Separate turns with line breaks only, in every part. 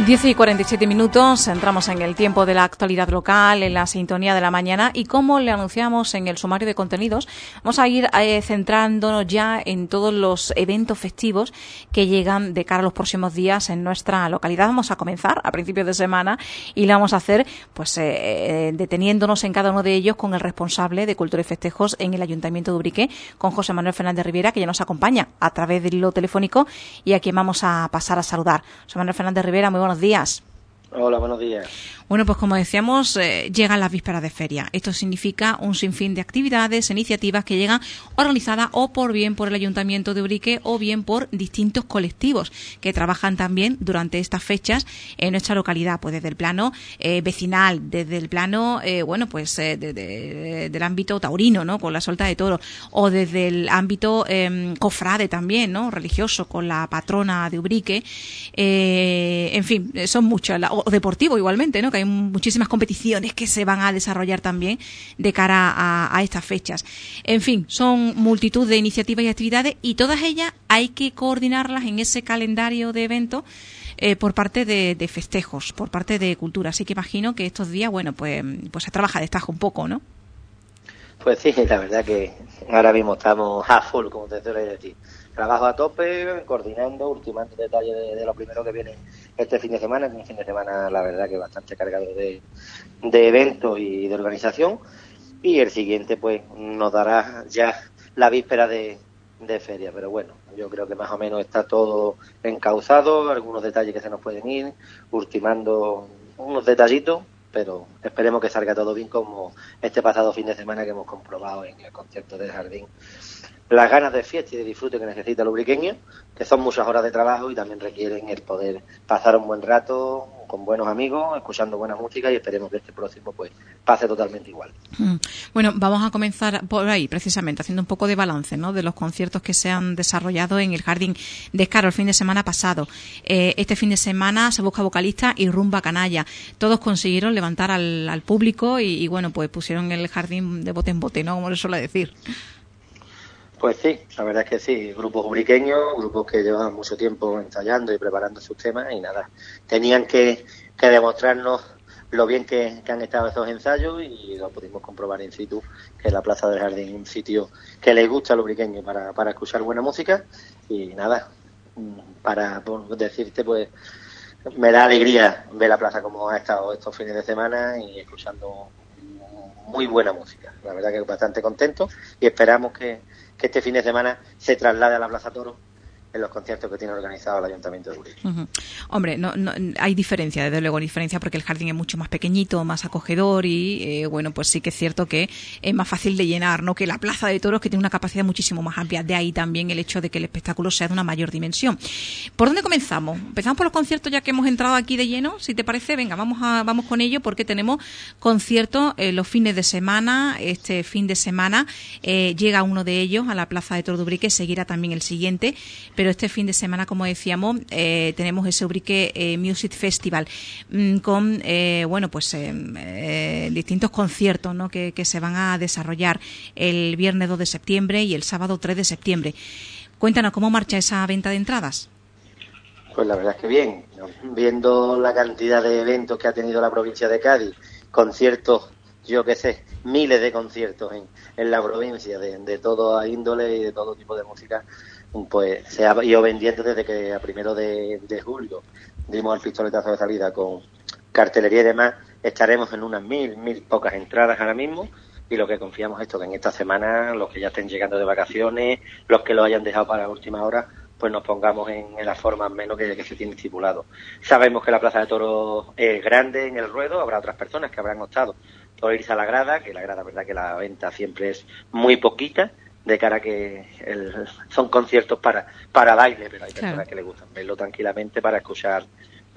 10:47, entramos en el tiempo de la actualidad local, en la sintonía de la mañana, y como le anunciamos en el sumario de contenidos, vamos a ir centrándonos ya en todos los eventos festivos que llegan de cara a los próximos días en nuestra localidad. Vamos a comenzar a principios de semana y lo vamos a hacer pues deteniéndonos en cada uno de ellos con el responsable de Cultura y Festejos en el Ayuntamiento de Ubrique, con José Manuel Fernández Rivera, que ya nos acompaña a través del hilo telefónico y a quien vamos a pasar a saludar. José Manuel Fernández Rivera, muy buenos días.
Hola, buenos días.
Bueno, pues como decíamos, llegan las vísperas de feria. Esto significa un sinfín de actividades, iniciativas que llegan organizadas o por bien por el Ayuntamiento de Ubrique o bien por distintos colectivos que trabajan también durante estas fechas en nuestra localidad, pues desde el plano vecinal, desde el plano, del ámbito taurino, ¿no?, con la solta de toros, o desde el ámbito cofrade también, ¿no?, religioso, con la patrona de Ubrique, en fin, son muchas, o deportivo igualmente, ¿no?, que hay muchísimas competiciones que se van a desarrollar también de cara a estas fechas. En fin, son multitud de iniciativas y actividades, y todas ellas hay que coordinarlas en ese calendario de eventos por parte de festejos, por parte de cultura. Así que imagino que estos días, bueno, pues se trabaja de estajo un poco, ¿no?
Pues sí, la verdad que ahora mismo estamos a full, como te suele decir. Trabajo a tope, coordinando, ultimando detalles de lo primero que viene este fin de semana, que es un fin de semana, la verdad, que bastante cargado de eventos y de organización. Y el siguiente, pues, nos dará ya la víspera de feria. Pero bueno, yo creo que más o menos está todo encauzado, algunos detalles que se nos pueden ir, ultimando unos detallitos, pero esperemos que salga todo bien, como este pasado fin de semana que hemos comprobado en el concierto del Jardín. Las ganas de fiesta y de disfrute que necesita el ubriqueño, que son muchas horas de trabajo y también requieren el poder pasar un buen rato con buenos amigos, escuchando buena música, y esperemos que este próximo pues pase totalmente igual.
Bueno, vamos a comenzar por ahí, precisamente, haciendo un poco de balance, ¿no?, de los conciertos que se han desarrollado en el Jardín de Escaro el fin de semana pasado. Este fin de semana se busca vocalista y rumba canalla. Todos consiguieron levantar al público y bueno, pues pusieron el jardín de bote en bote, ¿no?, como le suele decir.
Pues sí, la verdad es que sí, grupos ubriqueños, grupos que llevan mucho tiempo ensayando y preparando sus temas, y nada, tenían que demostrarnos lo bien que han estado esos ensayos, y lo pudimos comprobar in situ, que la Plaza del Jardín, un sitio que les gusta al ubriqueño para escuchar buena música. Y nada, para decirte, pues me da alegría ver la plaza como ha estado estos fines de semana y escuchando muy buena música. La verdad que bastante contento, y esperamos que este fin de semana se traslade a la Plaza Toro en los conciertos que tiene organizado el Ayuntamiento de Ubrique.
Hombre, no hay diferencia, desde luego diferencia, porque el jardín es mucho más pequeñito, más acogedor y, bueno, pues sí que es cierto que es más fácil de llenar, ¿no?, que la Plaza de Toros, que tiene una capacidad muchísimo más amplia. De ahí también el hecho de que el espectáculo sea de una mayor dimensión. ¿Por dónde comenzamos? Empezamos por los conciertos, ya que hemos entrado aquí de lleno, si te parece. Venga, vamos con ello, porque tenemos conciertos los fines de semana. Este fin de semana llega uno de ellos a la Plaza de Toros de Ubrique, seguirá también el siguiente, pero este fin de semana, como decíamos, tenemos ese Ubrique Music Festival con distintos conciertos, ¿no?, que se van a desarrollar el viernes 2 de septiembre y el sábado 3 de septiembre. Cuéntanos, ¿cómo marcha esa venta de entradas?
Pues la verdad es que bien, viendo la cantidad de eventos que ha tenido la provincia de Cádiz, conciertos, yo qué sé, miles de conciertos en la provincia, de toda índole y de todo tipo de música, pues se ha ido vendiendo desde que a 1 de julio dimos el pistoletazo de salida con cartelería y demás. Estaremos en unas 1.000 pocas entradas ahora mismo, y lo que confiamos es esto, que en esta semana los que ya estén llegando de vacaciones, los que lo hayan dejado para la última hora, pues nos pongamos en las formas menos que se tiene estipulado. Sabemos que la Plaza de Toros es grande en el ruedo, habrá otras personas que habrán optado por irse a la grada, que la grada, verdad que la venta siempre es muy poquita, de cara a que son conciertos para baile, pero hay personas que les gustan verlo tranquilamente para escuchar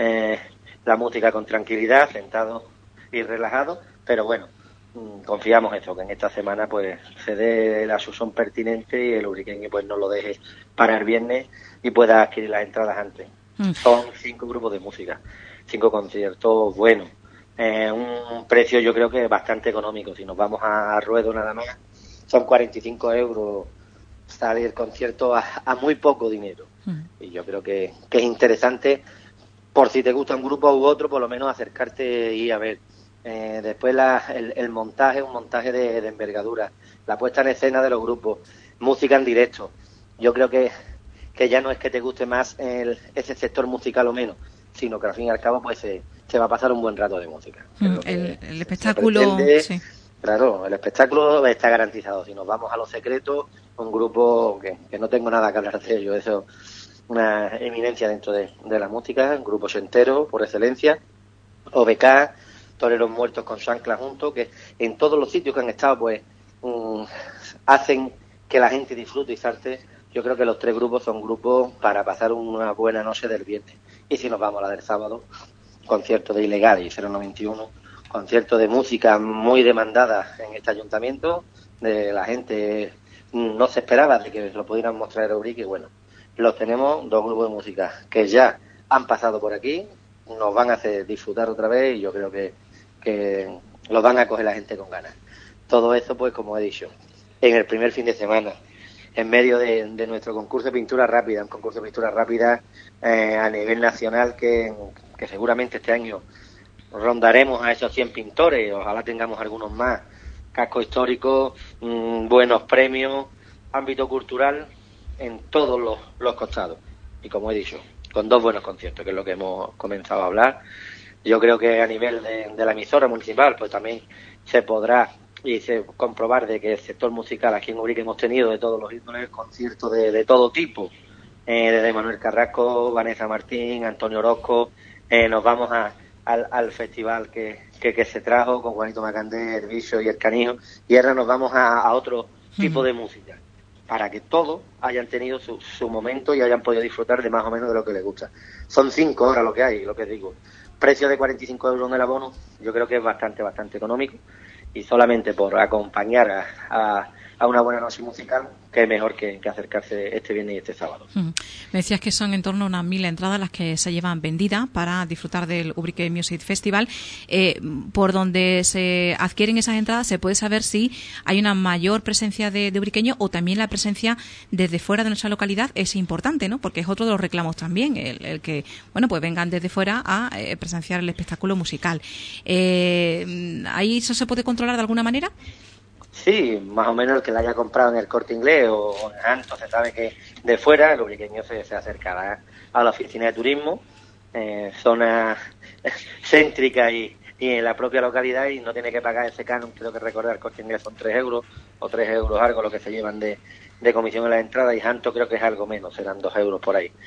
la música con tranquilidad, sentados y relajados. Pero bueno, confiamos eso, que en esta semana pues se dé la susón pertinente y el ubriqueño pues no lo deje para el viernes y pueda adquirir las entradas antes. Son 5 grupos de música, 5 conciertos buenos, un precio yo creo que bastante económico. Si nos vamos a ruedo nada más, son 45 euros, sale el concierto a muy poco dinero. Y yo creo que es interesante por si te gusta un grupo u otro, por lo menos acercarte y a ver. Después el montaje, un montaje de envergadura, la puesta en escena de los grupos, música en directo. Yo creo que ya no es que te guste más ese sector musical o menos, sino que al fin y al cabo pues se va a pasar un buen rato de música.
El espectáculo, sí.
Claro, el espectáculo está garantizado. Si nos vamos a los secretos, un grupo que no tengo nada que hablar de ello, eso una eminencia dentro de la música, un grupo entero por excelencia, OBK, Toreros Muertos con su ancla junto, que en todos los sitios que han estado pues hacen que la gente disfrute y salte. Yo creo que los tres grupos son grupos para pasar una buena noche del viernes. Y si nos vamos a la del sábado, concierto de Ilegal y 091, concierto de música muy demandada en este ayuntamiento, de la gente no se esperaba de que lo pudieran mostrar en Ubrique, y bueno, los tenemos, dos grupos de música que ya han pasado por aquí, nos van a hacer disfrutar otra vez y yo creo que los van a coger la gente con ganas. Todo eso, pues como he dicho, en el primer fin de semana, en medio de nuestro concurso de pintura rápida, un concurso de pintura rápida a nivel nacional que seguramente este año rondaremos a esos 100 pintores, ojalá tengamos algunos más, casco histórico, buenos premios, ámbito cultural en todos los costados. Y como he dicho, con dos buenos conciertos, que es lo que hemos comenzado a hablar. Yo creo que a nivel de la emisora municipal, pues también se podrá comprobar de que el sector musical aquí en Ubrique hemos tenido de todos los índoles, conciertos de todo tipo, desde Manuel Carrasco, Vanessa Martín, Antonio Orozco, nos vamos al festival que se trajo con Juanito Macandé, El Bicho y El Canijo, y ahora nos vamos a otro tipo de música, para que todos hayan tenido su momento y hayan podido disfrutar de más o menos de lo que les gusta. Son 5 horas lo que hay, lo que digo. Precio de 45 euros en el abono, yo creo que es bastante económico, y solamente por acompañar a una buena noche musical, que es mejor que acercarse este viernes y este sábado.
Me decías que son en torno a unas 1000 entradas las que se llevan vendidas para disfrutar del Ubrique Music Festival. Por donde se adquieren esas entradas, ¿se puede saber si hay una mayor presencia de ubriqueños o también la presencia desde fuera de nuestra localidad? Es importante, ¿no? Porque es otro de los reclamos también, el que, bueno, pues vengan desde fuera a presenciar el espectáculo musical. ¿Ahí eso se puede controlar de alguna manera?
Sí, más o menos el que la haya comprado en el Corte Inglés o en Anto, se sabe que de fuera el ubriqueño se acercará a la oficina de turismo, zona céntrica y en la propia localidad, y no tiene que pagar ese canon. Creo que recordar, el Corte Inglés son 3 euros o 3 euros algo lo que se llevan de comisión en la entrada, y Anto creo que es algo menos, serán 2 euros por ahí.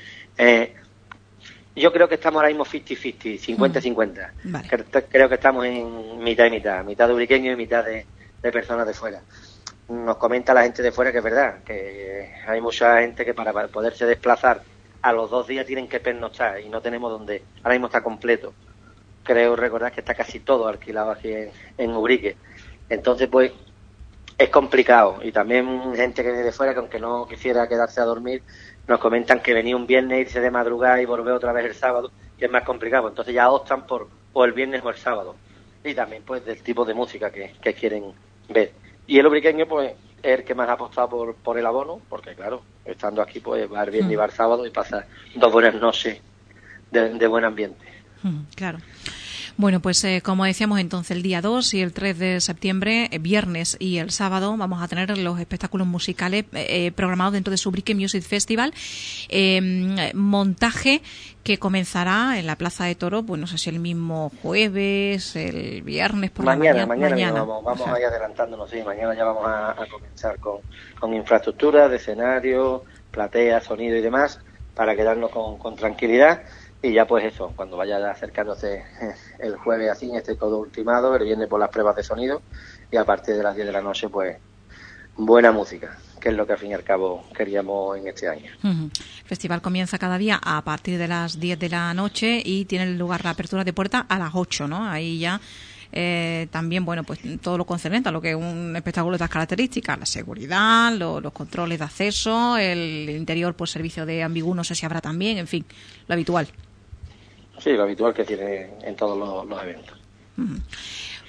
Yo creo que estamos ahora mismo 50-50, 50-50.
Vale.
Creo que estamos en mitad y mitad de ubriqueños y mitad de personas de fuera. Nos comenta la gente de fuera que es verdad, que hay mucha gente que para poderse desplazar a los 2 días tienen que pernoctar y no tenemos donde. Ahora mismo está completo. Creo recordar que está casi todo alquilado aquí en Ubrique. Entonces, pues, es complicado. Y también gente que viene de fuera, que aunque no quisiera quedarse a dormir, nos comentan que venía un viernes, irse de madrugada y volver otra vez el sábado, que es más complicado. Entonces ya optan por o el viernes o el sábado. Y también, pues, del tipo de música que quieren ver. Y el ubriqueño, pues, es el que más ha apostado por el abono, porque claro, estando aquí, pues va el viernes y va el sábado y pasa 2 buenas noches de buen ambiente.
Claro. Bueno, pues como decíamos, entonces el día 2 y el 3 de septiembre, viernes y el sábado, vamos a tener los espectáculos musicales programados dentro de su Ubrique Music Festival. Montaje que comenzará en la Plaza de Toros, pues no sé si el mismo jueves, el viernes por
mañana.
la mañana.
Vamos ahí adelantándonos, sí, mañana ya vamos a comenzar con infraestructura de escenario, platea, sonido y demás, para quedarnos con tranquilidad. Y ya pues eso, cuando vaya acercándose el jueves así, esté todo ultimado, el viernes por las pruebas de sonido, y a partir de las 10 de la noche pues buena música, que es lo que al fin y al cabo queríamos en este año.
El festival comienza cada día a partir de las 10 de la noche y tiene lugar la apertura de puerta a las 8, ¿no? Ahí ya también, bueno, pues todo lo concerniente a lo que es un espectáculo de estas características, la seguridad, los controles de acceso, el interior por servicio de ambigú, no sé si habrá también, en fin, lo habitual.
Sí, lo habitual que tiene en todos los eventos.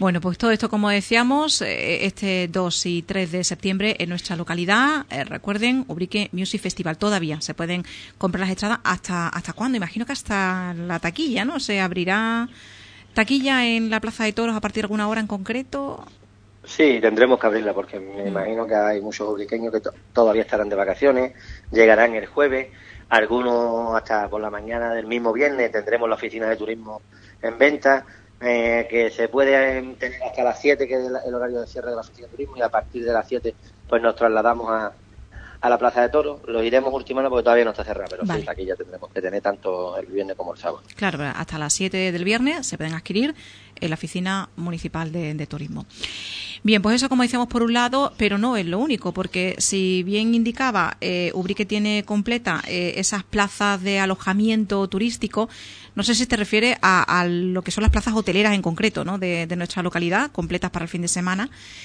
Bueno, pues todo esto, como decíamos, este 2 y 3 de septiembre en nuestra localidad. Recuerden, Ubrique Music Festival. Todavía se pueden comprar las entradas. ¿Hasta cuándo? Imagino que hasta la taquilla, ¿no? ¿Se abrirá taquilla en la Plaza de Toros a partir de alguna hora en concreto?
Sí, tendremos que abrirla porque me imagino que hay muchos ubriqueños que todavía estarán de vacaciones, llegarán el jueves, algunos hasta por la mañana del mismo viernes tendremos la oficina de turismo en venta, que se puede tener hasta las 7, que es el horario de cierre de la oficina de turismo, y a partir de las 7 pues nos trasladamos a la Plaza de Toros. Los iremos ultimando porque todavía no está cerrada, pero vale. Sí, aquí ya tendremos que tener tanto el viernes como el sábado.
Claro, hasta las 7 del viernes se pueden adquirir en la Oficina Municipal de Turismo. Bien, pues eso, como decíamos, por un lado, pero no es lo único, porque si bien indicaba, Ubrique tiene completa esas plazas de alojamiento turístico. No sé si te refieres a lo que son las plazas hoteleras en concreto, ¿no? de nuestra localidad, completas para el fin de semana.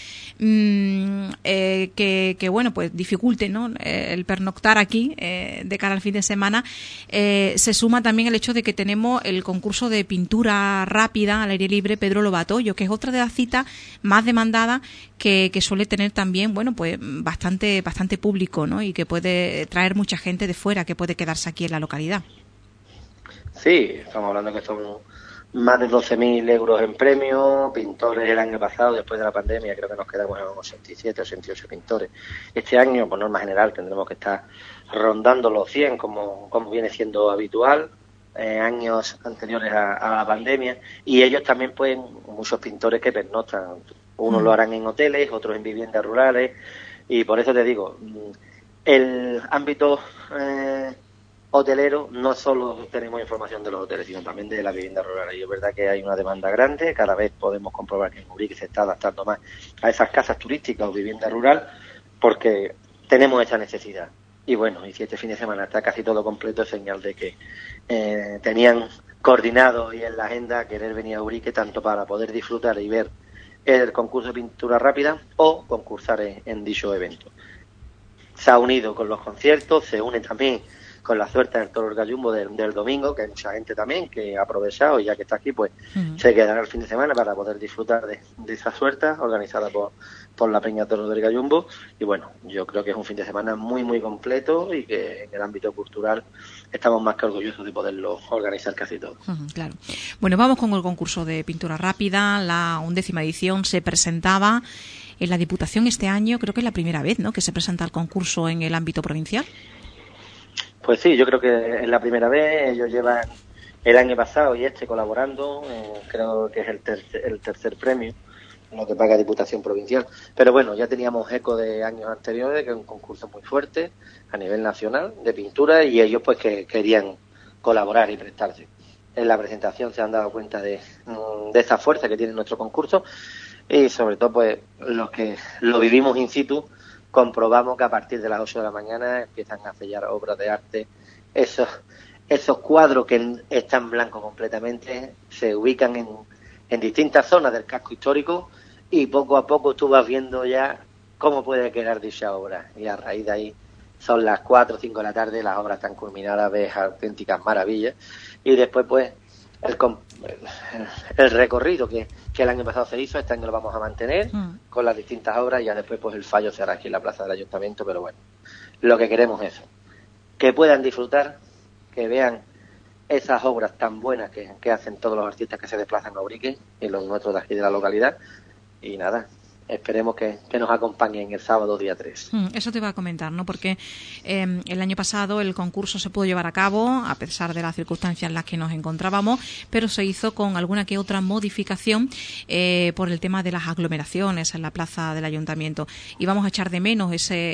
Que bueno, pues dificulte, ¿no? El pernoctar aquí de cara al fin de semana. Se suma también el hecho de que tenemos el concurso de pintura rápida al aire libre Pedro Lobato, que es otra de las citas más demandadas que suele tener también, bueno, pues bastante público, ¿no? Y que puede traer mucha gente de fuera que puede quedarse aquí en la localidad.
Sí, estamos hablando que son más de 12.000 euros en premios, pintores el año pasado, después de la pandemia, creo que nos quedamos en 87, 88 pintores. Este año, por norma general, tendremos que estar rondando los 100, como viene siendo habitual, años anteriores a la pandemia, y ellos también, pues, muchos pintores que pernoctan. Unos lo harán en hoteles, otros en viviendas rurales, y por eso te digo, el ámbito hotelero, no solo tenemos información de los hoteles, sino también de la vivienda rural. Y es verdad que hay una demanda grande, cada vez podemos comprobar que en Ubrique se está adaptando más a esas casas turísticas o vivienda rural, porque tenemos esa necesidad. Y bueno, y si este fin de semana está casi todo completo, es señal de que tenían coordinado y en la agenda querer venir a Ubrique tanto para poder disfrutar y ver el concurso de pintura rápida o concursar en dicho evento. Se ha unido con los conciertos, se une también con la suerte del Toro del Gallumbo del domingo, que hay mucha gente también que ha aprovechado, y ya que está aquí, pues se quedará el fin de semana para poder disfrutar de esa suerte organizada por la Peña Toro del Gallumbo. Y bueno, yo creo que es un fin de semana muy, muy completo y que en el ámbito cultural estamos más que orgullosos de poderlo organizar casi todo.
Claro. Bueno, vamos con el concurso de pintura rápida. La 11ª edición se presentaba en la Diputación este año. Creo que es la primera vez, ¿no?, que se presenta el concurso en el ámbito provincial.
Pues sí, yo creo que es la primera vez. Ellos llevan el año pasado y colaborando, creo que es el tercer premio, lo que paga Diputación Provincial. Pero bueno, ya teníamos eco de años anteriores, que es un concurso muy fuerte a nivel nacional de pintura, y ellos pues que querían colaborar y prestarse. En la presentación se han dado cuenta de esa fuerza que tiene nuestro concurso, y sobre todo pues los que lo vivimos in situ, comprobamos que a partir de las 8 de la mañana empiezan a sellar obras de arte. Esos cuadros que están blancos completamente se ubican en distintas zonas del casco histórico, y poco a poco tú vas viendo ya cómo puede quedar dicha obra. Y a raíz de ahí son las 4 o 5 de la tarde, las obras están culminadas, ves auténticas maravillas. Y después pues el recorrido que el año pasado se hizo, este año lo vamos a mantener con las distintas obras, y ya después pues el fallo se hará aquí en la plaza del ayuntamiento. Pero bueno, lo que queremos es que puedan disfrutar, que vean esas obras tan buenas que hacen todos los artistas que se desplazan a Ubrique y los nuestros de aquí de la localidad. Y nada, esperemos que nos acompañen el sábado día 3.
Eso te iba a comentar, ¿no? Porque el año pasado el concurso se pudo llevar a cabo a pesar de las circunstancias en las que nos encontrábamos, pero se hizo con alguna que otra modificación por el tema de las aglomeraciones en la plaza del ayuntamiento. Y vamos a echar de menos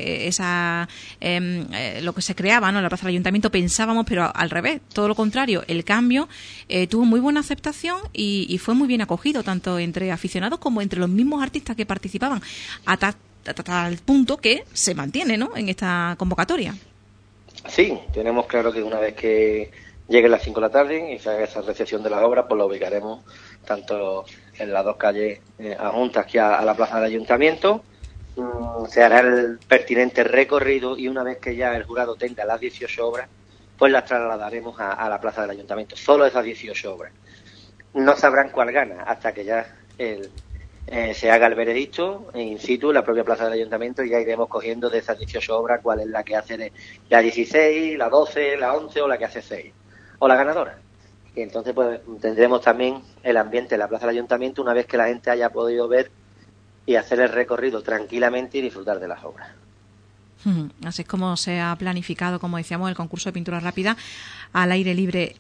lo que se creaba, ¿no?, en la plaza del ayuntamiento. Pensábamos, pero al revés, todo lo contrario. El cambio tuvo muy buena aceptación y fue muy bien acogido, tanto entre aficionados como entre los mismos artistas que participaban, hasta el punto que se mantiene, ¿no?, en esta convocatoria.
Sí, tenemos claro que una vez que llegue las 5 de la tarde y se haga esa recepción de las obras, pues lo ubicaremos tanto en las dos calles adjuntas aquí a la plaza del ayuntamiento. Se hará el pertinente recorrido, y una vez que ya el jurado tenga las 18 obras, pues las trasladaremos a la plaza del ayuntamiento. Solo esas 18 obras. No sabrán cuál gana hasta que ya se haga el veredicto in situ en la propia plaza del ayuntamiento, y ya iremos cogiendo de esas 18 obras cuál es la que hace la 16, la 12, la 11 o la que hace 6, o la ganadora. Y entonces pues tendremos también el ambiente en la plaza del ayuntamiento una vez que la gente haya podido ver y hacer el recorrido tranquilamente y disfrutar de las obras.
Así es como se ha planificado, como decíamos, el concurso de pintura rápida al aire libre.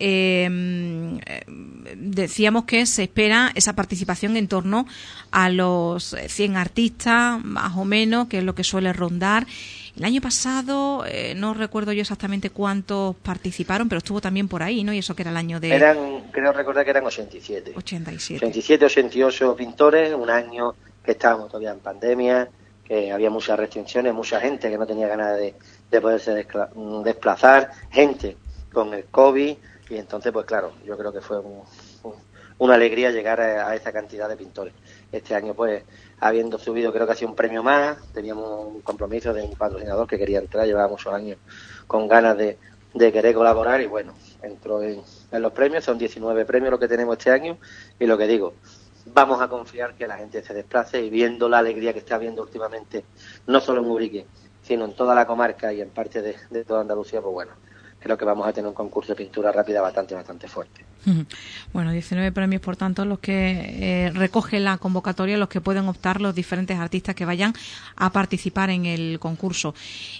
Decíamos que se espera esa participación en torno a los 100 artistas, más o menos, que es lo que suele rondar. El año pasado, no recuerdo yo exactamente cuántos participaron, pero estuvo también por ahí, ¿no? Y eso que era el año de...
Creo recordar que eran 87.
87.
87, 88 pintores, un año que estábamos todavía en pandemia, que había muchas restricciones, mucha gente que no tenía ganas de poderse desplazar, gente con el COVID, y entonces pues claro, yo creo que fue una alegría llegar a esa cantidad de pintores. Este año pues, habiendo subido, creo que ha sido un premio más, teníamos un compromiso de un patrocinador que quería entrar, llevaba muchos años con ganas de querer colaborar, y bueno, entró en los premios. Son 19 premios lo que tenemos este año, y lo que digo, vamos a confiar que la gente se desplace, y viendo la alegría que está habiendo últimamente, no solo en Ubrique, sino en toda la comarca y en parte de toda Andalucía, pues bueno, creo que vamos a tener un concurso de pintura rápida bastante fuerte.
Bueno, 19 premios, por tanto, los que recoge la convocatoria, los que pueden optar los diferentes artistas que vayan a participar en el concurso.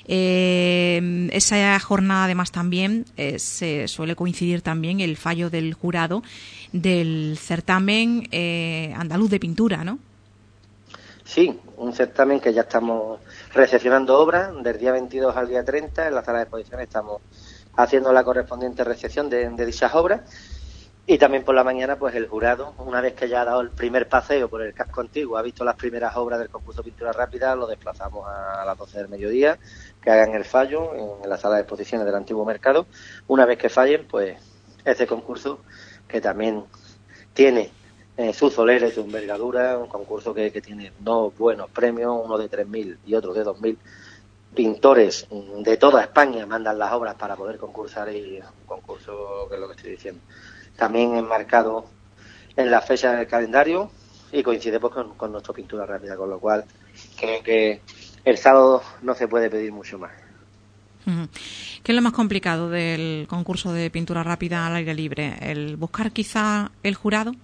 Esa jornada, además, también se suele coincidir también el fallo del jurado del certamen andaluz de pintura, ¿no? Sí, un certamen que ya estamos recepcionando obras del día 22 al día 30 en la sala de exposiciones. Estamos haciendo la correspondiente recepción de dichas obras. Y también por la mañana, pues el jurado, una vez que ya ha dado el primer paseo por el casco antiguo, ha visto las primeras obras del concurso de pintura rápida, lo desplazamos a las 12 del mediodía, que hagan el fallo en la sala de exposiciones del antiguo mercado. Una vez que fallen, pues ese concurso, que también tiene sus soleres, su envergadura, un concurso que tiene dos buenos premios, uno de 3.000 y otro de 2.000. Pintores de toda España mandan las obras para poder concursar, y un concurso que es lo que estoy diciendo. También enmarcado en la fecha del calendario, y coincide pues con nuestra pintura rápida, con lo cual creo que el sábado no se puede pedir mucho más. ¿Qué es lo más complicado del concurso de pintura rápida al aire libre? ¿El buscar quizá el jurado?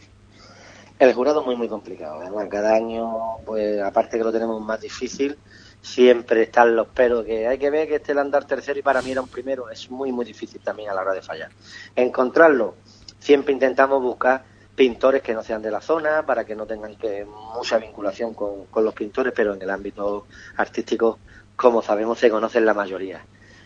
El jurado es muy complicado. Además, cada año, pues aparte que lo tenemos más difícil, siempre están los peros, que hay que ver que este el andar tercero y para mí era un primero. Es muy difícil también a la hora de fallar. Encontrarlo, siempre intentamos buscar pintores que no sean de la zona, para que no tengan mucha vinculación con los pintores, pero en el ámbito artístico, como sabemos, se conocen la mayoría.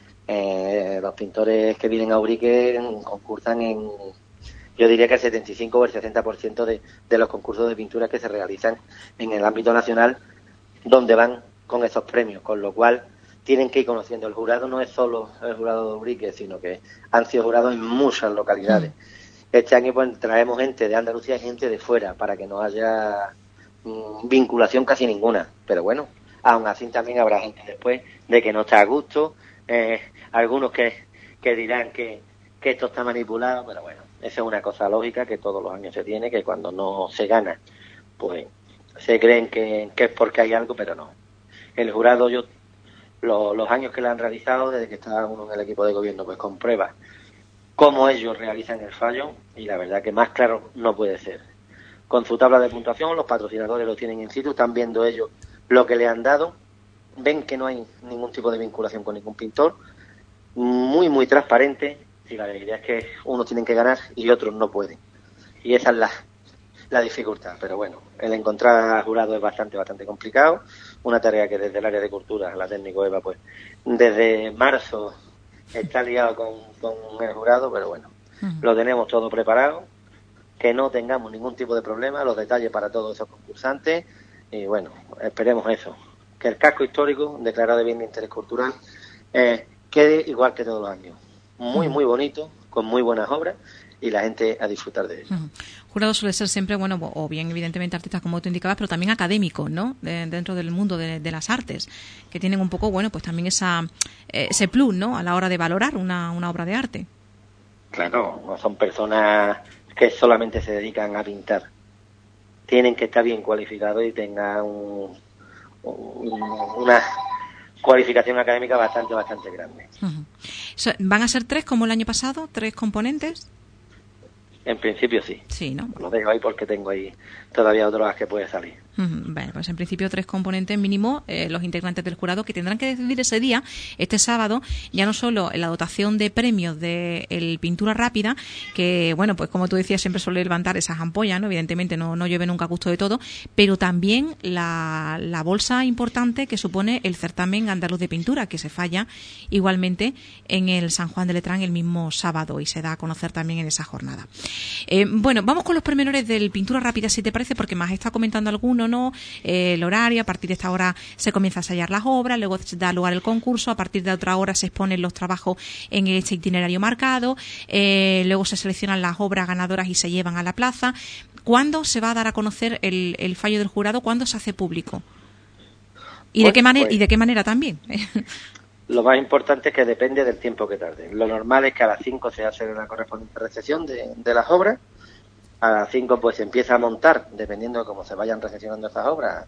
Los pintores que vienen a Ubrique concursan en, yo diría que el 75 o el 60% de los concursos de pintura que se realizan en el ámbito nacional, donde van con esos premios, con lo cual tienen que ir conociendo. El jurado no es solo el jurado de Ubrique, sino que han sido jurados en muchas localidades. Este año pues traemos gente de Andalucía y gente de fuera, para que no haya vinculación casi ninguna, pero bueno, aún así también habrá gente después de que no está a gusto, algunos que dirán que esto está manipulado, pero bueno, esa es una cosa lógica que todos los años se tiene, que cuando no se gana, pues se creen que es porque hay algo, pero no. El jurado, los años que lo han realizado, desde que estaba uno en el equipo de gobierno, pues comprueba cómo ellos realizan el fallo, y la verdad que más claro no puede ser. Con su tabla de puntuación, los patrocinadores lo tienen in situ, están viendo ellos lo que le han dado, ven que no hay ningún tipo de vinculación con ningún pintor, muy transparente, y la realidad es que unos tienen que ganar y otros no pueden. Y esa es la dificultad, pero bueno, el encontrar al jurado es bastante complicado, una tarea que desde el área de cultura, la técnico Eva, pues desde marzo está liado con el jurado, pero bueno, lo tenemos todo preparado, que no tengamos ningún tipo de problema, los detalles para todos esos concursantes, y bueno, esperemos eso, que el casco histórico, declarado de bien de interés cultural, quede igual que todos los años, muy bonito, con muy buenas obras, y la gente a disfrutar de ello.
Jurado suele ser siempre, bueno, o bien evidentemente artistas como tú indicabas, pero también académicos, ¿no? Dentro del mundo de las artes, que tienen un poco, bueno, pues también ese plus, ¿no? A la hora de valorar una obra de arte.
Claro, no son personas que solamente se dedican a pintar. tienen que estar bien cualificados y tengan una cualificación académica bastante grande.
Uh-huh. ¿Van a ser 3 como el año pasado? ¿3 componentes?
En principio sí.
Sí, ¿no?
Lo dejo ahí porque tengo ahí todavía otras que puede salir.
Bueno, pues en principio 3 componentes mínimo, los integrantes del jurado, que tendrán que decidir ese día, este sábado, ya no solo la dotación de premios de el Pintura Rápida, que, bueno, pues como tú decías, siempre suele levantar esas ampollas, ¿no? Evidentemente no llueve nunca a gusto de todo, pero también la bolsa importante que supone el certamen andaluz de pintura, que se falla igualmente en el San Juan de Letrán el mismo sábado y se da a conocer también en esa jornada. Bueno, vamos con los pormenores del Pintura Rápida, si te parece, porque me has estado comentando alguno, ¿no? El horario, a partir de esta hora se comienza a ensayar las obras, luego se da lugar el concurso, a partir de otra hora se exponen los trabajos en este itinerario marcado, luego se seleccionan las obras ganadoras y se llevan a la plaza. ¿Cuándo se va a dar a conocer el fallo del jurado? ¿Cuándo se hace público? ¿Y de qué manera también?
Lo más importante es que depende del tiempo que tarde. Lo normal es que a las 5 se hace una correspondiente recepción de las obras. A las 5 pues se empieza a montar, dependiendo de cómo se vayan recepcionando esas obras,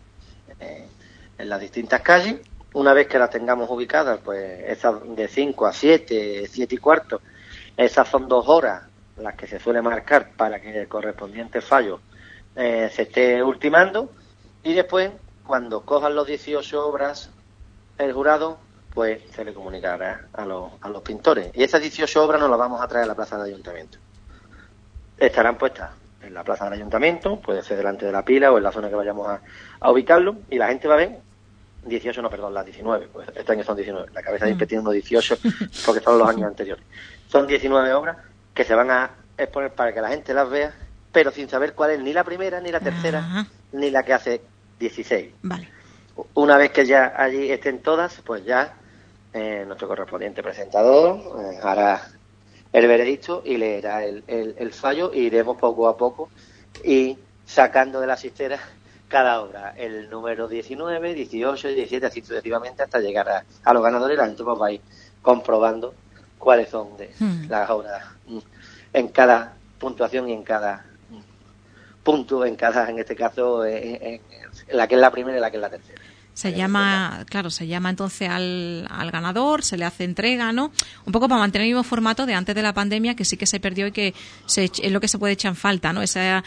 en las distintas calles. Una vez que las tengamos ubicadas, pues esas de 5 a 7, 7 y cuarto, esas son 2 horas las que se suele marcar para que el correspondiente fallo se esté ultimando. Y después, cuando cojan los 18 obras el jurado, pues se le comunicará a los pintores. Y esas 18 obras nos las vamos a traer a la plaza del ayuntamiento. Estarán puestas en la plaza del ayuntamiento, puede ser delante de la pila o en la zona que vayamos a ubicarlo, y la gente va a ver las 19, pues este año son 19, la cabeza siempre tiene unos 18 porque son los años anteriores. Son 19 obras que se van a exponer para que la gente las vea, pero sin saber cuál es ni la primera, ni la tercera, ni la que hace 16.
Vale.
Una vez que ya allí estén todas, pues ya nuestro correspondiente presentador hará el veredicto y leerá el fallo, e iremos poco a poco y sacando de la cistera cada obra, el número 19, 18, 17, así sucesivamente hasta llegar a los ganadores, y la gente pues va a ir comprobando cuáles son las obras en cada puntuación y en cada punto, en este caso, en la que es la primera y la que es la tercera.
Se llama entonces al ganador, se le hace entrega, ¿no? Un poco para mantener el mismo formato de antes de la pandemia, que sí que se perdió y que es lo que se puede echar en falta, ¿no? Esa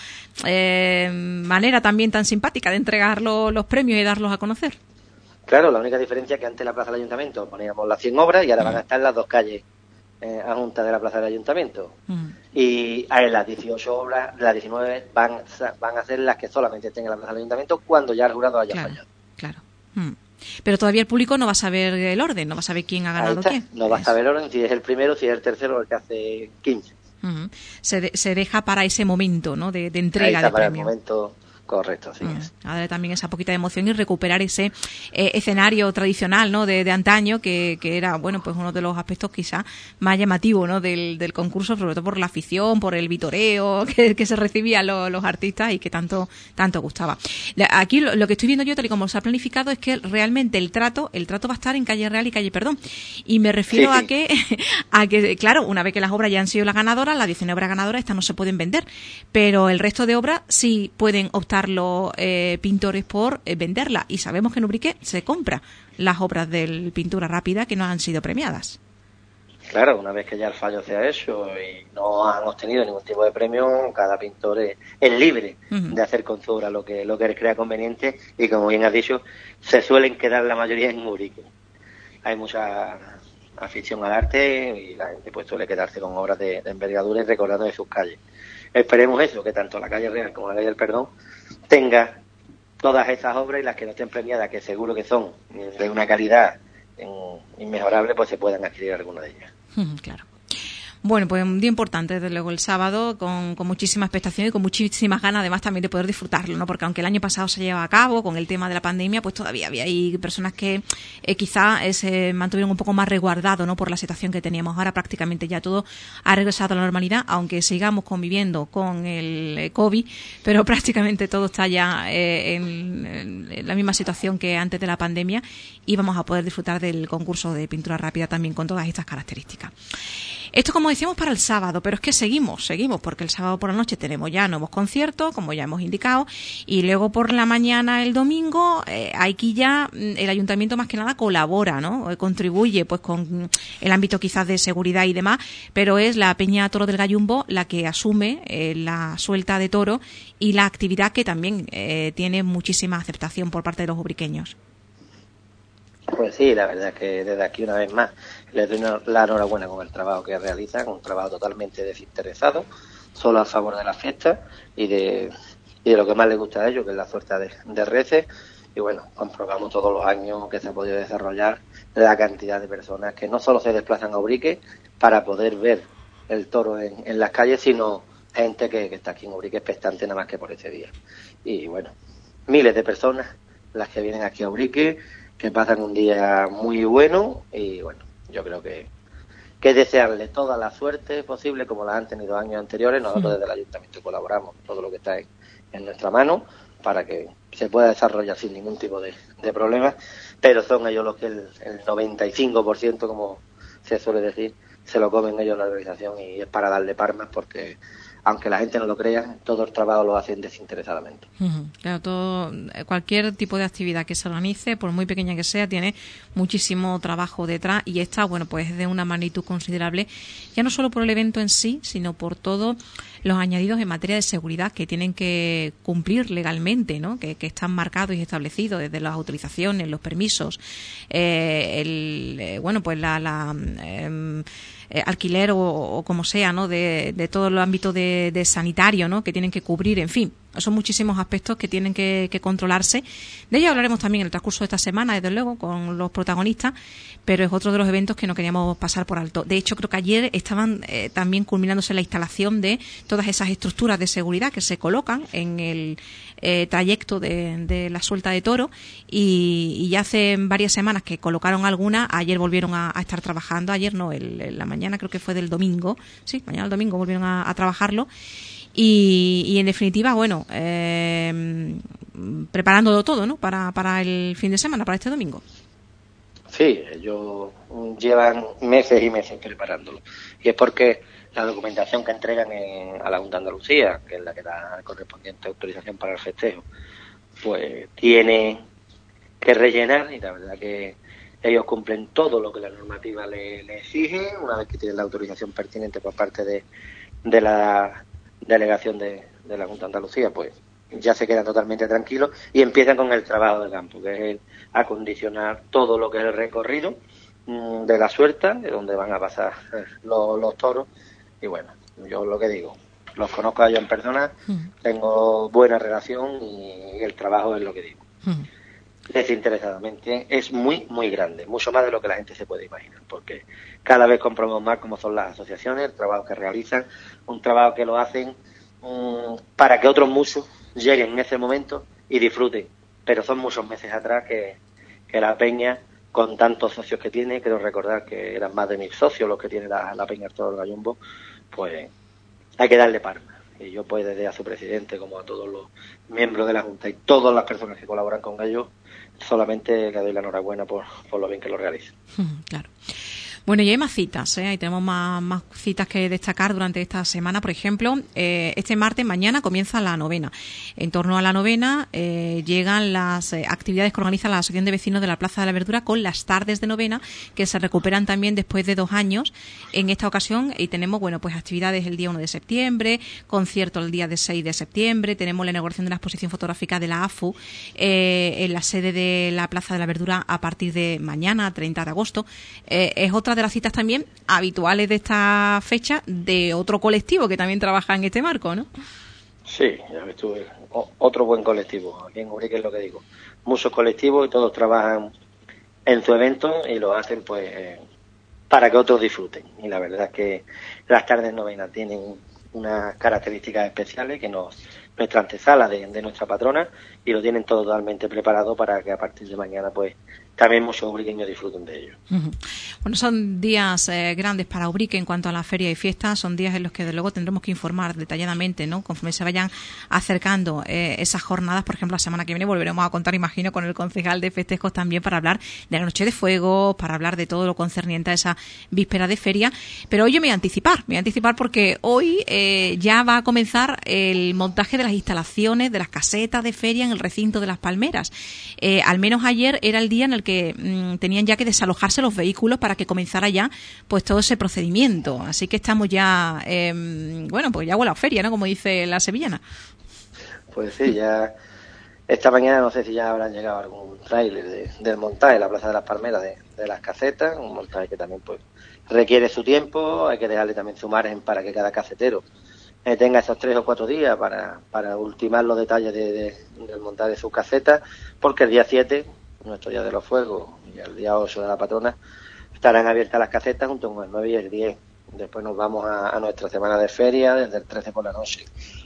manera también tan simpática de entregar los premios y darlos a conocer.
Claro, la única diferencia es que antes en la plaza del ayuntamiento poníamos las 100 obras y ahora van a estar las 2 calles adjuntas de la plaza del ayuntamiento. Y las 18 obras, las 19 van a ser las que solamente estén en la plaza del ayuntamiento cuando ya el jurado haya fallado. Claro.
Pero todavía el público no va a saber el orden, no va a saber quién ha ganado quién.
No va a saber el orden, si es el primero, si es el tercero o el que hace 15.
Se deja para ese momento, ¿no? de entrega de premio.
Para el momento correcto, sí.
A darle también esa poquita de emoción y recuperar ese escenario tradicional, ¿no? de antaño, que era, bueno, pues uno de los aspectos quizás más llamativos, ¿no? del concurso, sobre todo por la afición, por el vitoreo que se recibían los artistas y que tanto gustaba. Aquí lo que estoy viendo yo, tal y como se ha planificado, es que realmente el trato va a estar en Calle Real y Calle Perdón. Y me refiero a que, claro, una vez que las obras ya han sido las ganadoras, las 19 obras ganadoras, estas no se pueden vender, pero el resto de obras sí pueden optar los pintores por venderla, y sabemos que en Ubrique se compra las obras del Pintura Rápida que no han sido premiadas.
Claro, una vez que ya el fallo se ha hecho y no han obtenido ningún tipo de premio, cada pintor es libre de hacer con su obra lo que él crea conveniente, y como bien has dicho, se suelen quedar la mayoría en Ubrique. Hay mucha afición al arte y la gente pues suele quedarse con obras de envergadura y recordando de sus calles. Esperemos eso, que tanto la Calle Real como la Calle del Perdón tenga todas esas obras, y las que no estén premiadas, que seguro que son de una calidad inmejorable, pues se puedan adquirir alguna de ellas.
Claro. Bueno, pues un día importante, desde luego, el sábado, con muchísima expectación y con muchísimas ganas, además, también de poder disfrutarlo, ¿no? Porque aunque el año pasado se llevaba a cabo con el tema de la pandemia, pues todavía había ahí personas que quizá se mantuvieron un poco más resguardados, ¿no? Por la situación que teníamos. Ahora prácticamente ya todo ha regresado a la normalidad, aunque sigamos conviviendo con el COVID, pero prácticamente todo está ya en la misma situación que antes de la pandemia, y vamos a poder disfrutar del concurso de pintura rápida también con todas estas características. Esto, como decíamos, para el sábado, pero es que seguimos, porque el sábado por la noche tenemos ya nuevos conciertos, como ya hemos indicado, y luego por la mañana, el domingo, aquí ya el ayuntamiento más que nada colabora, ¿no? Contribuye pues con el ámbito quizás de seguridad y demás, pero es la Peña Toro del Gallumbo la que asume la suelta de toro y la actividad que también tiene muchísima aceptación por parte de los ubriqueños.
Pues sí, la verdad es que desde aquí una vez más les doy la enhorabuena con el trabajo que realizan, un trabajo totalmente desinteresado, solo a favor de la fiesta y de lo que más les gusta a ellos, que es la suelta de reces. Y bueno, comprobamos todos los años que se ha podido desarrollar la cantidad de personas que no solo se desplazan a Ubrique para poder ver el toro en las calles, sino gente que está aquí en Ubrique expectante nada más que por ese día. Y bueno, miles de personas las que vienen aquí a Ubrique, que pasan un día muy bueno y bueno, yo creo que es desearle toda la suerte posible como la han tenido años anteriores. Nosotros desde el Ayuntamiento colaboramos todo lo que está en nuestra mano para que se pueda desarrollar sin ningún tipo de problemas, pero son ellos los que el 95%, como se suele decir, se lo comen ellos la organización, y es para darle palmas porque aunque la gente no lo crea, todo el trabajo lo hacen desinteresadamente.
Claro, cualquier tipo de actividad que se organice, por muy pequeña que sea, tiene muchísimo trabajo detrás, y esta, bueno, pues es de una magnitud considerable, ya no solo por el evento en sí, sino por todos los añadidos en materia de seguridad que tienen que cumplir legalmente, ¿no? Que están marcados y establecidos desde las autorizaciones, los permisos, bueno, pues alquiler o como sea, ¿no? De todo el ámbito de sanitario, ¿no? Que tienen que cubrir, en fin, son muchísimos aspectos que tienen que controlarse. De ello hablaremos también en el transcurso de esta semana, desde luego, con los protagonistas, pero es otro de los eventos que no queríamos pasar por alto. De hecho, creo que ayer estaban también culminándose la instalación de todas esas estructuras de seguridad que se colocan en el trayecto de la suelta de toro, y ya hace varias semanas que colocaron algunas. Ayer volvieron a estar trabajando, ayer no, la mañana creo que fue del domingo, sí, mañana el domingo volvieron a trabajarlo. Y en definitiva, bueno, preparándolo todo, ¿no? Para el fin de semana, para este domingo.
Sí, ellos llevan meses y meses preparándolo. Y es porque la documentación que entregan a la Junta de Andalucía, que es la que da la correspondiente autorización para el festejo, pues tiene que rellenar, y la verdad que ellos cumplen todo lo que la normativa le exige. Una vez que tienen la autorización pertinente por parte de la delegación de la Junta de Andalucía, pues ya se quedan totalmente tranquilos y empiezan con el trabajo de campo, que es el acondicionar todo lo que es el recorrido de la suelta, de donde van a pasar los toros. Y bueno, yo lo que digo, los conozco a ellos en persona, tengo buena relación y el trabajo es lo que digo. Desinteresadamente es muy, muy grande, mucho más de lo que la gente se puede imaginar, porque cada vez comprobamos más cómo son las asociaciones, el trabajo que realizan, un trabajo que lo hacen para que otros muchos lleguen en ese momento y disfruten, pero son muchos meses atrás que la Peña, con tantos socios que tiene, quiero recordar que eran más de 1000 socios los que tiene la Peña Toro del Gallumbo, pues hay que darle palmas. Y yo, pues, desde a su presidente como a todos los miembros de la Junta y todas las personas que colaboran con ellos, solamente le doy la enhorabuena por lo bien que lo realizan.
Claro. Bueno, y hay más citas, ahí tenemos más citas que destacar durante esta semana. Por ejemplo, este martes, mañana, comienza la novena. En torno a la novena llegan las actividades que organiza la Asociación de Vecinos de la Plaza de la Verdura, con las tardes de novena, que se recuperan también después de 2 años en esta ocasión. Y tenemos, bueno, pues actividades el día 1 de septiembre, concierto el día 6 de septiembre, tenemos la inauguración de la exposición fotográfica de la AFU en la sede de la Plaza de la Verdura a partir de mañana, 30 de agosto. Es otra de las citas también habituales de esta fecha de otro colectivo que también trabaja en este marco, ¿no?
Sí, ya ves tú, otro buen colectivo. Aquí en Ubrique es lo que digo. Muchos colectivos y todos trabajan en su evento y lo hacen pues para que otros disfruten. Y la verdad es que las tardes novenas tienen unas características especiales, que nuestra antesala de nuestra patrona, y lo tienen todo totalmente preparado para que a partir de mañana pues también muchos ubriqueños disfruten de ello.
Bueno, son días grandes para Ubrique en cuanto a la feria y fiestas, son días en los que de luego tendremos que informar detalladamente, ¿no? Conforme se vayan acercando esas jornadas. Por ejemplo, la semana que viene volveremos a contar, imagino, con el concejal de festejos también para hablar de la Noche de Fuego, para hablar de todo lo concerniente a esa víspera de feria. Pero hoy yo me voy a anticipar porque hoy ya va a comenzar el montaje de las instalaciones, de las casetas de feria en el recinto de Las Palmeras. Al menos ayer era el día en el que tenían ya que desalojarse los vehículos para que comenzara ya pues todo ese procedimiento. Así que estamos ya, pues ya huele a feria, ¿no? Como dice la sevillana.
Pues sí, ya esta mañana no sé si ya habrán llegado algún tráiler del montaje en la Plaza de las Palmeras de las casetas, un montaje que también pues requiere su tiempo, hay que dejarle también su margen para que cada casetero tenga esos 3 o 4 días para ultimar los detalles del montaje de sus casetas, porque el día 7, nuestro día de los fuegos, y el día 8 de la patrona, estarán abiertas las casetas junto con el 9 y el 10. Después nos vamos a nuestra semana de feria desde el 13 por la noche.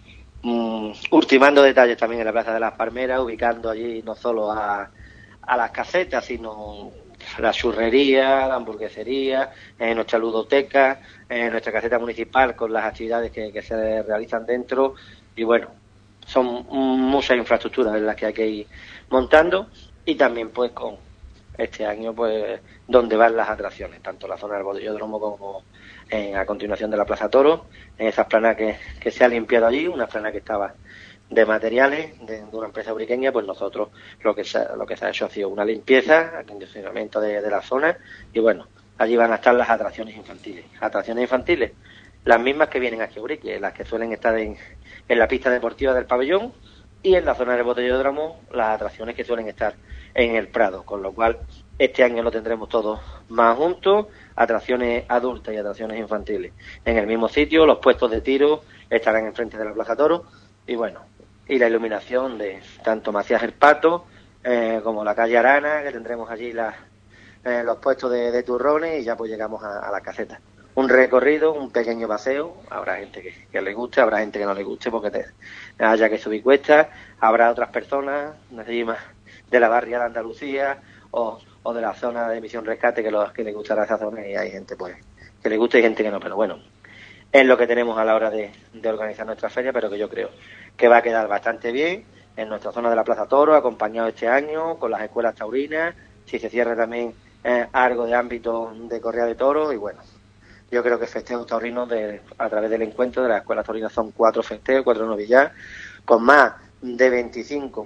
Ultimando detalles también en la Plaza de las Palmeras, ubicando allí no solo a las casetas, sino la churrería, la hamburguesería, nuestra ludoteca, nuestra caseta municipal con las actividades que se realizan dentro. Y bueno, son muchas infraestructuras en las que hay que ir montando, y también pues con este año pues donde van las atracciones, tanto la zona del botellódromo como a continuación de la Plaza Toro, en esa plana que se ha limpiado allí, una plana que estaba de materiales de una empresa ubriqueña. Pues nosotros lo que se ha hecho ha sido una limpieza, acondicionamiento de la zona, y bueno, allí van a estar las atracciones infantiles, las mismas que vienen aquí a Ubrique, las que suelen estar en la pista deportiva del pabellón, y en la zona del botellódromo las atracciones que suelen estar en el Prado, con lo cual este año lo tendremos todos más juntos, atracciones adultas y atracciones infantiles en el mismo sitio. Los puestos de tiro estarán enfrente de la Plaza Toro, y bueno, y la iluminación de tanto Macías el Pato como la calle Arana, que tendremos allí los puestos de turrones, y ya pues llegamos a la caseta. Un recorrido, un pequeño paseo, habrá gente que le guste, habrá gente que no le guste porque haya que subir cuestas, habrá otras personas de la barriada de Andalucía o de la zona de Misión Rescate que les gustará esa zona, y hay gente pues que le gusta y gente que no, pero bueno, es lo que tenemos a la hora de organizar nuestra feria, pero que yo creo que va a quedar bastante bien en nuestra zona de la Plaza Toro, acompañado este año con las escuelas taurinas, si se cierra también algo de ámbito de corrida de toros. Y bueno, yo creo que festejos taurinos a través del encuentro de las escuelas taurinas son 4 festejos, 4 novillas, con más de 25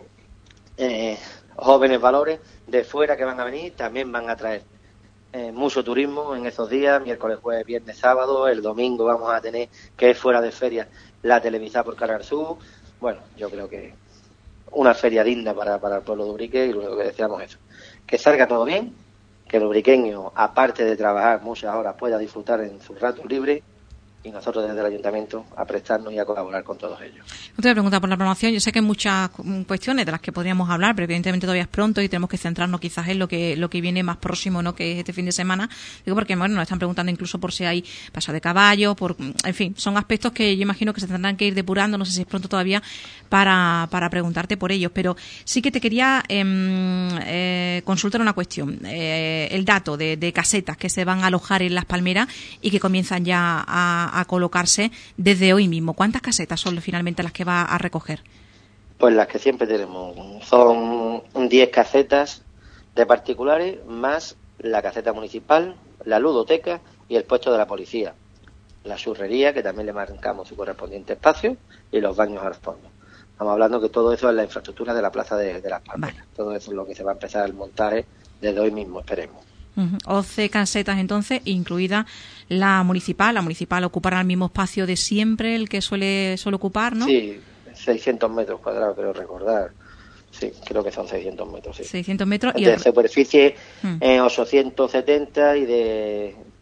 jóvenes valores de fuera que van a venir. También van a traer mucho turismo en esos días, miércoles, jueves, viernes, sábado. El domingo vamos a tener, que es fuera de feria, la televisada por Canal Sur. Bueno, yo creo que una feria digna para el pueblo de Ubrique, y luego que deseamos eso, que salga todo bien, que el ubriqueño, aparte de trabajar muchas horas, pueda disfrutar en su rato libre, y nosotros desde el Ayuntamiento a prestarnos y a colaborar con todos ellos.
No te voy a preguntar por la programación. Yo sé que hay muchas cuestiones de las que podríamos hablar, pero evidentemente todavía es pronto y tenemos que centrarnos quizás en lo que viene más próximo, ¿no?, que es este fin de semana. Digo porque bueno, nos están preguntando incluso por si hay paso de caballo, en fin, son aspectos que yo imagino que se tendrán que ir depurando. No sé si es pronto todavía para preguntarte por ellos, pero sí que te quería consultar una cuestión. El dato de casetas que se van a alojar en Las Palmeras y que comienzan ya a colocarse desde hoy mismo. ¿Cuántas casetas son finalmente las que va a recoger?
Pues las que siempre tenemos. Son 10 casetas de particulares, más la caseta municipal, la ludoteca y el puesto de la policía. La churrería, que también le marcamos su correspondiente espacio, y los baños a los fondos. Estamos hablando que todo eso es la infraestructura de la Plaza de Las Palmeras. Vale. Todo eso es lo que se va a empezar el montaje desde hoy mismo, esperemos.
11 casetas entonces, incluida la municipal. La municipal ocupará el mismo espacio de siempre, el que suele ocupar, ¿no?
Sí, 600 metros cuadrados, creo recordar. Sí, creo que son 600 metros, sí.
600 metros.
De superficie 870 y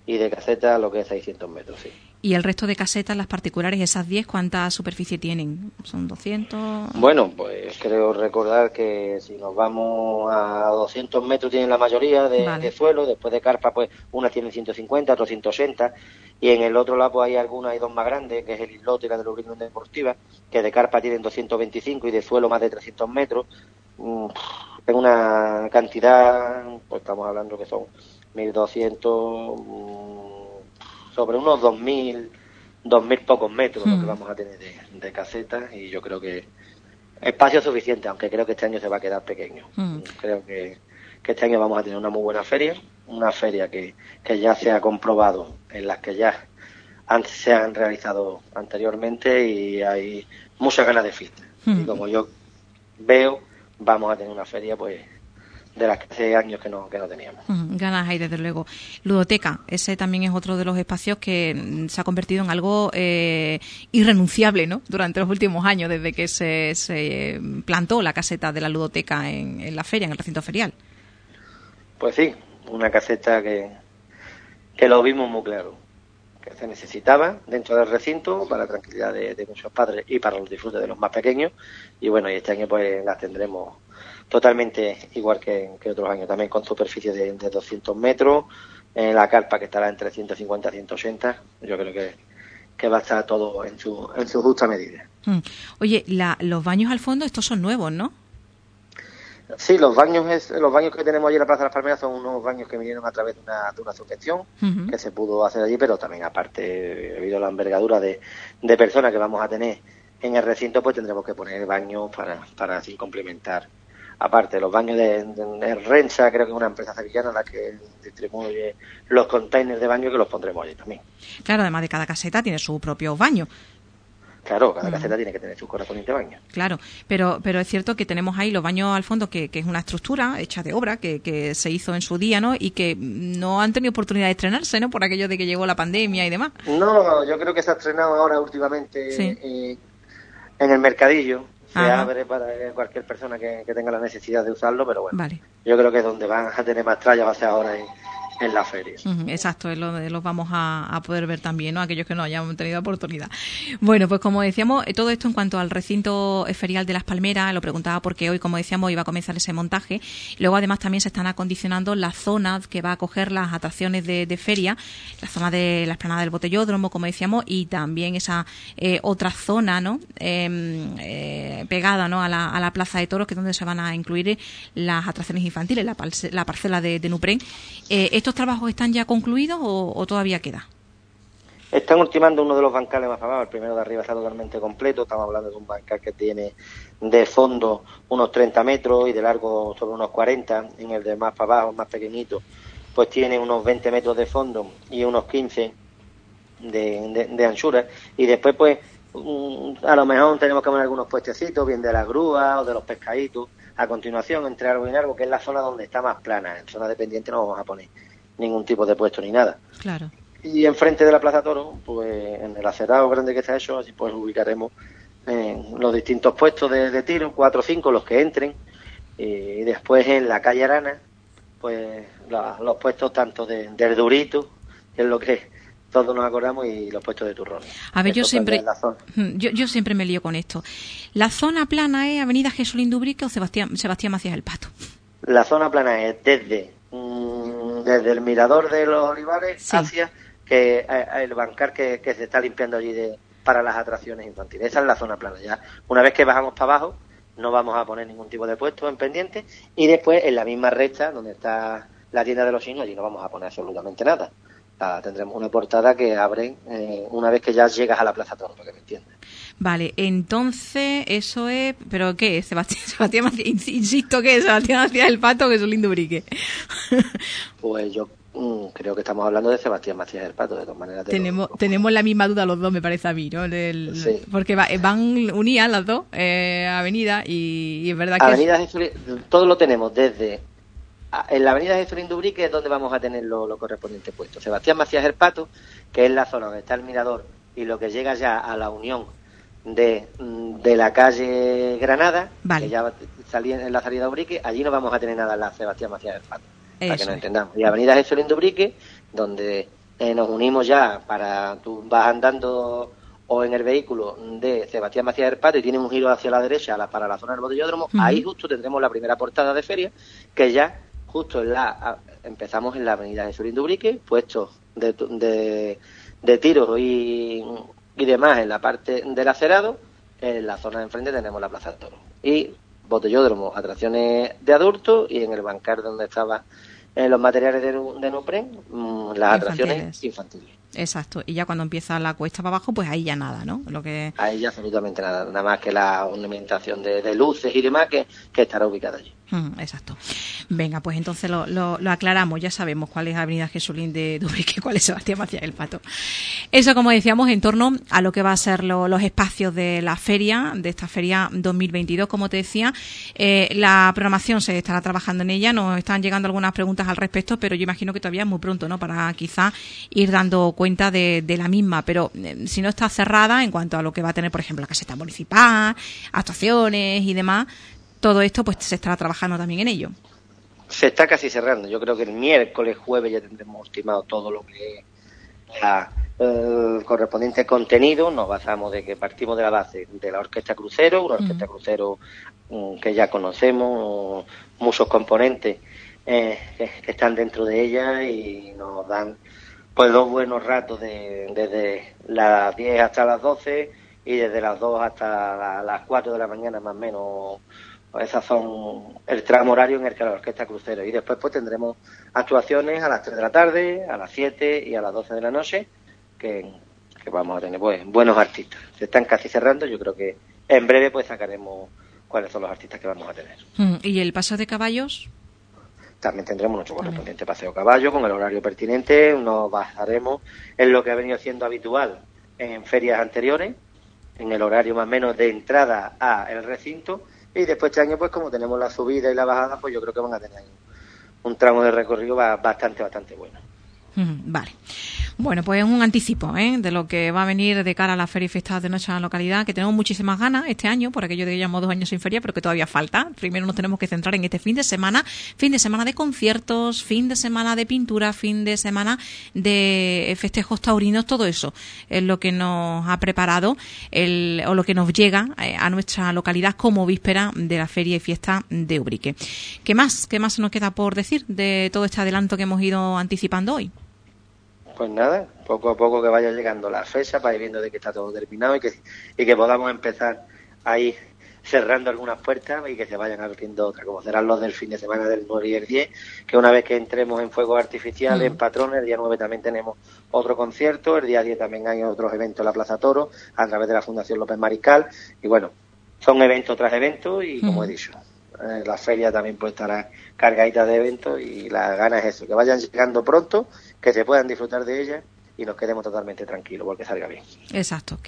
y de caseta lo que es 600 metros, sí.
¿Y el resto de casetas, las particulares, esas 10, cuánta superficie tienen? ¿Son 200?
Bueno, pues creo recordar que si nos vamos a 200 metros tienen la mayoría de suelo, después de carpa pues una tiene 150, otras 180, y en el otro lado pues hay dos más grandes, que es el islote y la de Lubrino Deportiva, que de carpa tienen 225 y de suelo más de 300 metros. Es una cantidad, pues estamos hablando que son 1.200, sobre unos 2.000 pocos metros lo que vamos a tener de casetas, y yo creo que espacio suficiente, aunque creo que este año se va a quedar pequeño. Creo que este año vamos a tener una muy buena feria, una feria que ya se ha comprobado, en las que ya se han realizado anteriormente, y hay muchas ganas de fiesta. Y como yo veo, vamos a tener una feria pues de las que hace años que no teníamos.
Ganas hay, desde luego. Ludoteca, ese también es otro de los espacios que se ha convertido en algo irrenunciable, ¿no? Durante los últimos años, desde que se plantó la caseta de la ludoteca en la feria, en el recinto ferial.
Pues sí, una caseta que lo vimos muy claro, que se necesitaba dentro del recinto para la tranquilidad de muchos padres y para los disfrutes de los más pequeños, y bueno, y este año pues las tendremos totalmente igual que otros años, también con superficie de 200 metros, en la carpa que estará entre 150 y 180, yo creo que va a estar todo en su justa medida.
Oye, los baños al fondo, estos son nuevos, ¿no?
Sí, los baños que tenemos allí en la Plaza de las Palmeras son unos baños que vinieron a través de una subvención que se pudo hacer allí, pero también aparte, debido a la envergadura de personas que vamos a tener en el recinto, pues tendremos que poner baños para así complementar. Aparte, los baños de Rensa, creo que es una empresa sevillana la que distribuye los containers de baño, que los pondremos allí también.
Claro, además de cada caseta tiene su propio baño.
Claro, cada caseta tiene que tener su correspondiente baño.
Claro, pero es cierto que tenemos ahí los baños al fondo, que es una estructura hecha de obra que se hizo en su día, ¿no? Y que no han tenido oportunidad de estrenarse, ¿no? Por aquello de que llegó la pandemia y demás.
No, yo creo que se ha estrenado ahora últimamente en el mercadillo. Se abre para cualquier persona que tenga la necesidad de usarlo, pero bueno, yo creo que donde van a tener más tralla va a ser ahora en la feria.
Exacto, es lo los vamos a poder ver también, ¿no? Aquellos que no hayan tenido oportunidad. Bueno, pues como decíamos, todo esto en cuanto al recinto ferial de Las Palmeras, lo preguntaba porque hoy, como decíamos, iba a comenzar ese montaje. Luego, además, también se están acondicionando la zona que va a acoger las atracciones de feria, la zona de la explanada del Botellódromo, como decíamos, y también esa otra zona, ¿no? Pegada, ¿no? a la Plaza de Toros, que es donde se van a incluir las atracciones infantiles, la parcela de Nuprén. ¿Estos trabajos están ya concluidos o todavía queda?
Están ultimando uno de los bancales más abajo. El primero de arriba está totalmente completo. Estamos hablando de un bancal que tiene de fondo unos 30 metros y de largo sobre unos 40. En el de más para abajo, más pequeñito, pues tiene unos 20 metros de fondo y unos 15 de anchura. Y después, pues, a lo mejor tenemos que poner algunos puestecitos, bien de la grúa o de los pescaditos. A continuación, entre árbol y árbol, que es la zona donde está más plana. En zona de pendiente no vamos a poner ningún tipo de puesto ni nada.
Claro.
Y enfrente de la Plaza Toro, pues en el acerado grande que está hecho, así pues ubicaremos los distintos puestos de tiro, 4 o 5 los que entren, y después en la calle Arana, pues los puestos tanto del Durito, que es lo que todos nos acordamos, y los puestos de turrones.
A ver, yo siempre me lío con esto. ¿La zona plana es Avenida Jesulín Dubrique o Sebastián Macías el Pato?
La zona plana es desde el mirador de los Olivares hacia el bancar que se está limpiando allí para las atracciones infantiles. Esa es la zona plana. Ya una vez que bajamos para abajo, no vamos a poner ningún tipo de puesto en pendiente, y después en la misma recta donde está la tienda de los chinos, allí no vamos a poner absolutamente nada. Tendremos una portada que abre una vez que ya llegas a la Plaza Toro, para que me entiendas.
Vale, entonces eso es... ¿Pero qué es? Sebastián Macías, insisto, ¿qué es? Sebastián Macías el Pato, que es un lindo brique. Pues
yo creo que estamos hablando de Sebastián Macías el Pato, de todas maneras.
Tenemos la misma duda los dos, me parece a mí, ¿no?
Sí.
Porque van unidas las dos avenidas, y es verdad que...
Avenidas, todo lo tenemos desde... En la avenida Jesulín Dubrique es donde vamos a tener lo correspondiente puesto. Sebastián Macías el Pato, que es la zona donde está el mirador y lo que llega ya a la unión de la calle Granada, que ya salía en la salida de Ubrique, allí no vamos a tener nada en la Sebastián Macías del Pato, para que nos entendamos. Y avenida Jesulín Dubrique, donde nos unimos ya tú vas andando o en el vehículo de Sebastián Macías del Pato y tienes un giro hacia la derecha para la zona del Botellódromo, ahí justo tendremos la primera portada de feria, que ya justo empezamos en la avenida Jesulín de Ubrique, puestos de tiros y demás en la parte del acerado. En la zona de enfrente tenemos la Plaza de Toros y Botellódromo, atracciones de adultos, y en el bancar donde estaban los materiales de neopren, las atracciones infantiles.
Exacto, y ya cuando empieza la cuesta para abajo, pues ahí ya nada, ¿no?
Ahí ya absolutamente nada más que la ornamentación de luces y demás que estará ubicada allí.
Exacto. Venga, pues entonces lo aclaramos, ya sabemos cuál es Avenida Jesulín de Ubrique, cuál es Sebastián Macías del Pato. Eso, como decíamos, en torno a lo que va a ser los espacios de la feria, de esta feria 2022, como te decía. La programación se estará trabajando en ella, nos están llegando algunas preguntas al respecto, pero yo imagino que todavía es muy pronto, ¿no?, para quizá ir dando cuenta de la misma, pero si no está cerrada en cuanto a lo que va a tener, por ejemplo, la caseta municipal, actuaciones y demás, todo esto pues se estará trabajando también en ello.
Se está casi cerrando. Yo creo que el miércoles, jueves ya tendremos estimado todo lo que es el correspondiente contenido. Nos basamos de que partimos de la base de la Orquesta Crucero, una Orquesta Crucero que ya conocemos, muchos componentes que están dentro de ella y nos dan pues 2 buenos ratos desde las 10 hasta las 12 y desde las 2 hasta las 4 de la mañana más o menos. Esas son el tramo horario en el que la Orquesta Crucero. Y después pues tendremos actuaciones a las 3 de la tarde, a las 7 y a las 12 de la noche, que vamos a tener pues buenos artistas. Se están casi cerrando, yo creo que en breve pues sacaremos cuáles son los artistas que vamos a tener.
¿Y el paso de caballos?
También tendremos nuestro correspondiente paseo caballo con el horario pertinente. Nos basaremos en lo que ha venido siendo habitual en ferias anteriores, en el horario más o menos de entrada al recinto. Y después este año, pues como tenemos la subida y la bajada, pues yo creo que van a tener un tramo de recorrido bastante bueno.
Vale. Bueno, pues es un anticipo de lo que va a venir de cara a la Feria y Fiestas de Noche en la localidad, que tenemos muchísimas ganas este año, por aquello de que llevamos 2 años sin feria, pero que todavía falta. Primero nos tenemos que centrar en este fin de semana de conciertos, fin de semana de pintura, fin de semana de festejos taurinos, todo eso es lo que nos ha preparado o lo que nos llega a nuestra localidad como víspera de la Feria y Fiesta de Ubrique. ¿Qué más se nos queda por decir de todo este adelanto que hemos ido anticipando hoy?
Pues nada, poco a poco que vaya llegando la fecha para ir viendo de que está todo terminado y que podamos empezar a ir cerrando algunas puertas y que se vayan abriendo otras, como serán los del fin de semana del 9 y el 10, que una vez que entremos en fuegos artificiales, en Patrones, el día 9 también tenemos otro concierto, el día 10 también hay otros eventos en la Plaza Toro, a través de la Fundación López Mariscal, y bueno, son eventos tras eventos y como he dicho, la feria también pues estará cargadita de eventos y la gana es eso, que vayan llegando pronto, que se puedan disfrutar de ellas y nos quedemos totalmente tranquilos porque salga bien.
Exacto,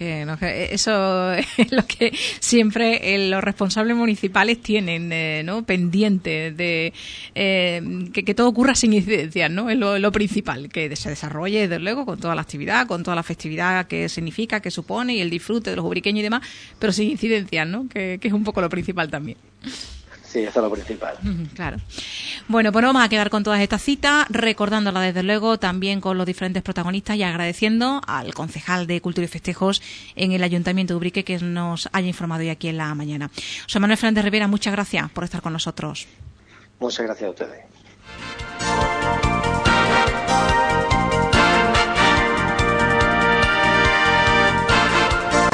eso es lo que siempre los responsables municipales tienen, ¿no?, pendiente de que todo ocurra sin incidencias, ¿no? Es lo principal, que se desarrolle desde luego con toda la actividad, con toda la festividad que significa, que supone y el disfrute de los ubriqueños y demás, pero sin incidencias, ¿no? Que es un poco lo principal también.
Sí, eso es lo principal.
Claro. Bueno, pues nos vamos a quedar con todas estas citas, recordándolas desde luego también con los diferentes protagonistas y agradeciendo al concejal de Cultura y Festejos en el Ayuntamiento de Ubrique que nos haya informado hoy aquí en la mañana. José Manuel Fernández Rivera, muchas gracias por estar con nosotros.
Muchas gracias a ustedes.